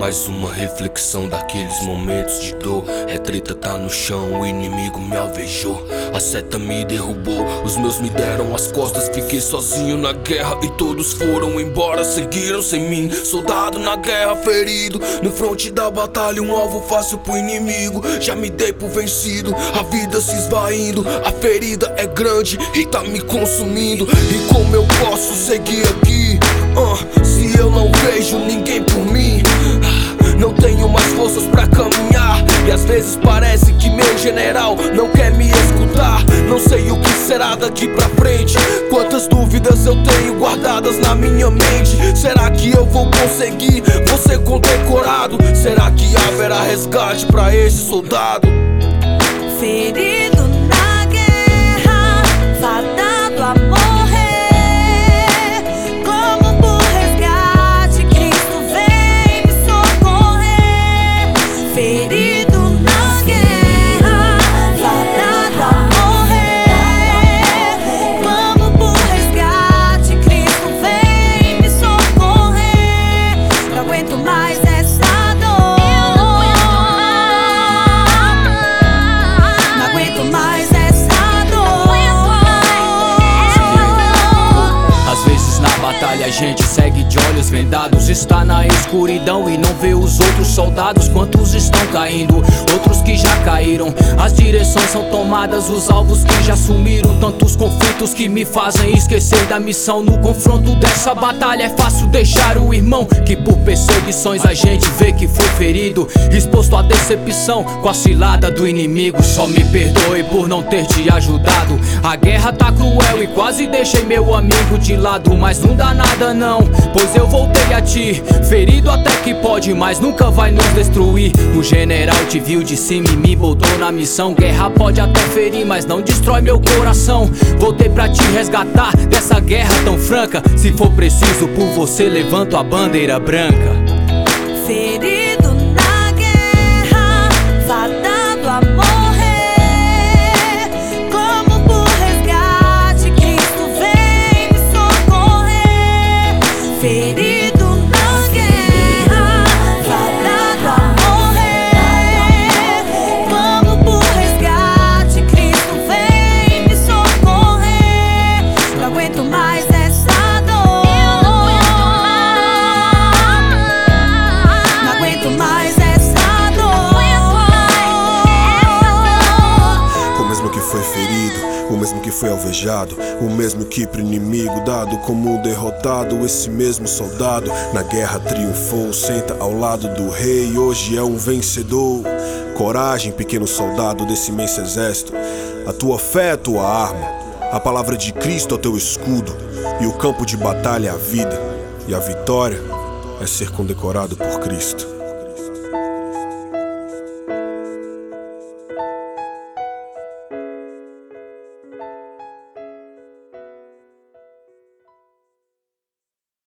Mais uma reflexão daqueles momentos de dor. Retreta tá no chão, o inimigo me alvejou. A seta me derrubou, os meus me deram as costas. Fiquei sozinho na guerra e todos foram embora, seguiram sem mim. Soldado na guerra, ferido no fronte da batalha, um alvo fácil pro inimigo. Já me dei por vencido, a vida se esvaindo. A ferida é grande e tá me consumindo. E como eu posso seguir aqui? Se eu não vejo ninguém por mim, não tenho mais forças pra caminhar. E às vezes parece que meu general não quer me escutar. Não sei o que será daqui pra frente. Quantas dúvidas eu tenho guardadas na minha mente. Será que eu vou conseguir? Vou ser condecorado? Será que haverá resgate pra esse soldado? Ferido na guerra, fadado a morrer. Como por resgate, Cristo vem me socorrer. Ferido na guerra, fadado a morrer. Como por resgate, Cristo vem me socorrer. Não aguento mais essa dor. Mais essa dor. Às vezes na batalha a gente segue de olhos vendados. Está na escuridão e não vê os outros soldados. Quantos estão caindo, outros que já caíram. As direções são tomadas, os alvos que já sumiram. Tantos conflitos que me fazem esquecer da missão. No confronto dessa batalha é fácil deixar o irmão que por perseguições a gente vê que foi ferido, exposto à decepção com a cilada do inimigo. Só me perdoe por não ter te ajudado. A guerra tá cruel e quase deixei meu amigo de lado. Mas não dá nada não, pois eu voltei a ti. Ferido até que pode, mas nunca vai nos destruir. O general te viu de cima e me botou na missão. Guerra pode até ferir, mas não destrói meu coração. Voltei pra te resgatar dessa guerra tão franca. Se for preciso por você, levanto a bandeira branca. Ferido na guerra, fadado a morrer. Como por resgate, Cristo vem me socorrer. Ferido na guerra, fadado a morrer. Como por resgate, Cristo vem me socorrer. Não aguento mais essa dor. Não aguento mais essa dor. O mesmo que foi ferido, o mesmo que foi alvejado, o mesmo que pro inimigo dado como um derrotado. Esse mesmo soldado na guerra triunfou, senta ao lado do rei, hoje é um vencedor. Coragem, pequeno soldado desse imenso exército. A tua fé é a tua arma, a palavra de Cristo é o teu escudo. E o campo de batalha é a vida, e a vitória é ser condecorado por Cristo.